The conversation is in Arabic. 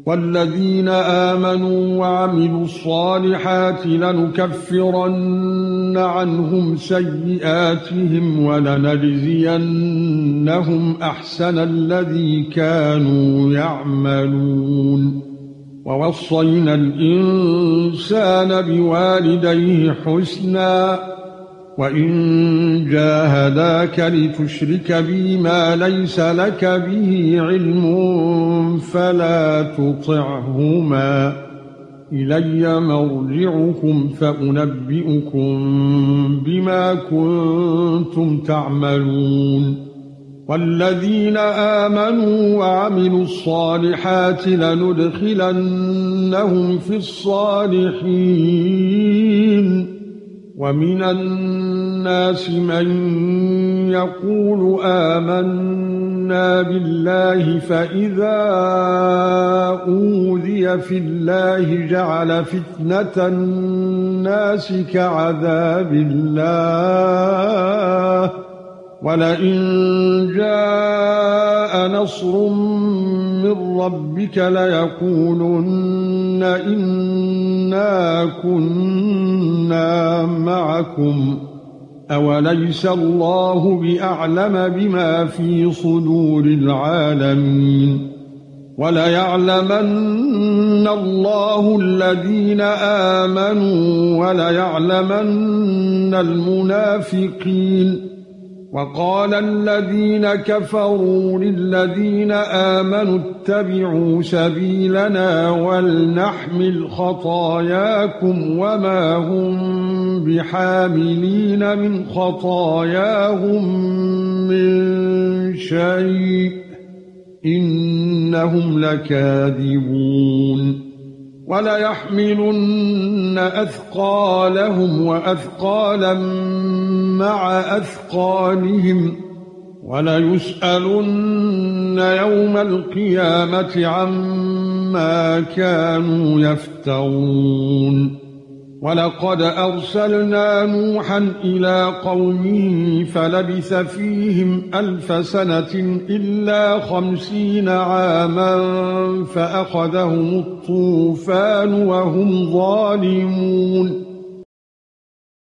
والذين آمنوا وعملوا الصالحات لنكفرن عنهم سيئاتهم ولنجزينهم أحسن الذي كانوا يعملون ووصينا الإنسان بوالديه حسنا وإن جاهداك لتشرك بي ما ليس لك به علم فلا تطعهما إلي مرجعكم فأنبئكم بما كنتم تعملون والذين آمنوا وعملوا الصالحات لندخلنهم في الصالحين ومن الناس من يقول آمنا بالله فإذا أوذي في الله جعل فتنة الناس كعذاب الله ولئن جاء نصر من ربك ليقولن إنا كنا معكم أوليس الله بأعلم بما في صدور العالمين وليعلمن الله الذين آمنوا وليعلمن المنافقين وقال الذين كفروا للذين آمنوا اتبعوا سبيلنا ولنحمل خطاياكم وما هم بحاملين من خطاياهم من شيء إنهم لكاذبون وليحملن أثقالهم وأثقالا مع أثقالهم وليسألن يوم القيامة عما كانوا يفترون ولقد أرسلنا نوحا إلى قومه فلبث فيهم 1000 سنة إلا 50 عاما فأخذهم الطوفان وهم ظالمون